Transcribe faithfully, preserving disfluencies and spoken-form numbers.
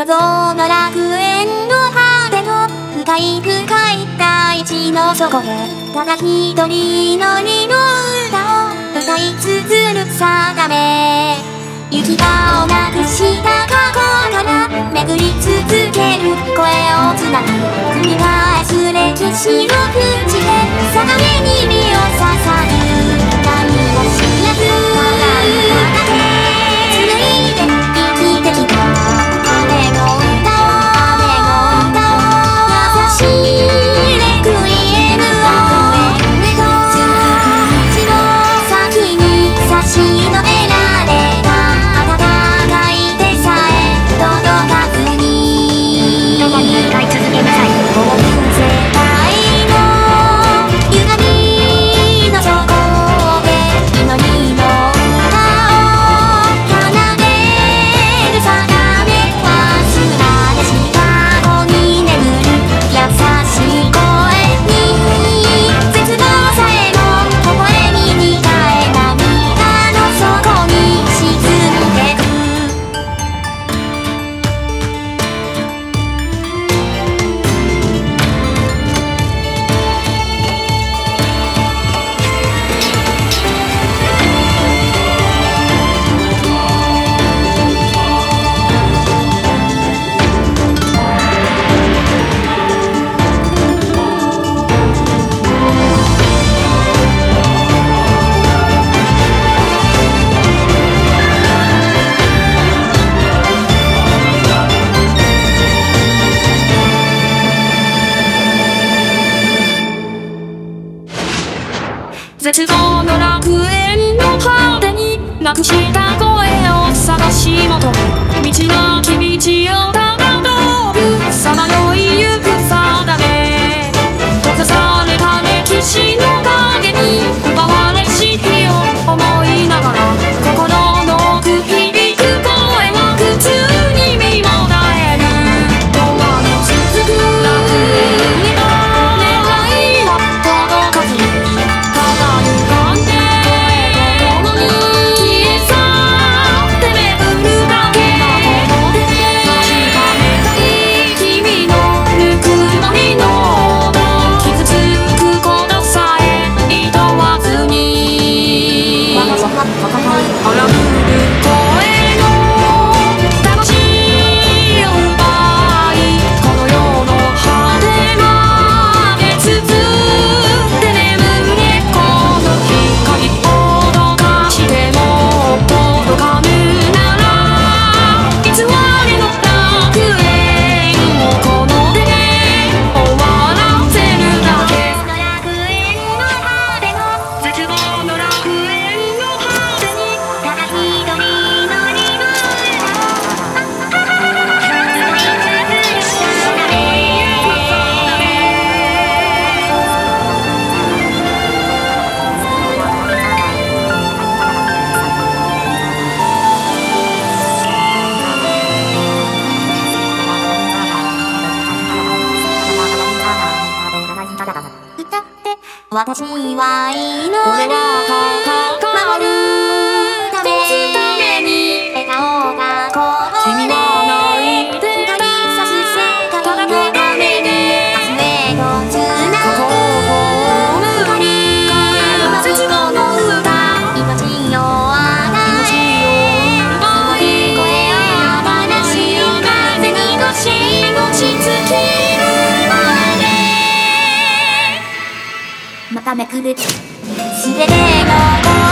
謎の楽園の果ての深い深い大地の底でただ一人のりの歌を歌い綴る定め行き場をなくした過去から巡り続ける声をつなぎ繰り返す歴史の淵で定めに身を捧ぐ何も知らずただ紡いで生きてきた雨の歌を優しいレクイエムを月の先に差し伸べられた温かい手さえ届かずにどこに歌い続けなさい世界の歪みの底で祈りの歌を奏でる定め忘られし過去に眠る優しい声に絶望さえも微笑みに変え涙の底に沈んでく絶望の楽園の果てになくした声を探し求め道なき道をただ通るさまよいゆく定め閉ざされた歴史の影に奪われし日を思いながら心の奥響く声は苦痛に身もだえる永遠の続く楽園への願いは届かずに私は祈る俺は戦う守るために笑顔がこぼれ君は泣いて光さす世界のために明日へとつなぐ光る絶望の歌命を与え大きい声を話を風にのし落ち尽きるまでまためくるすべての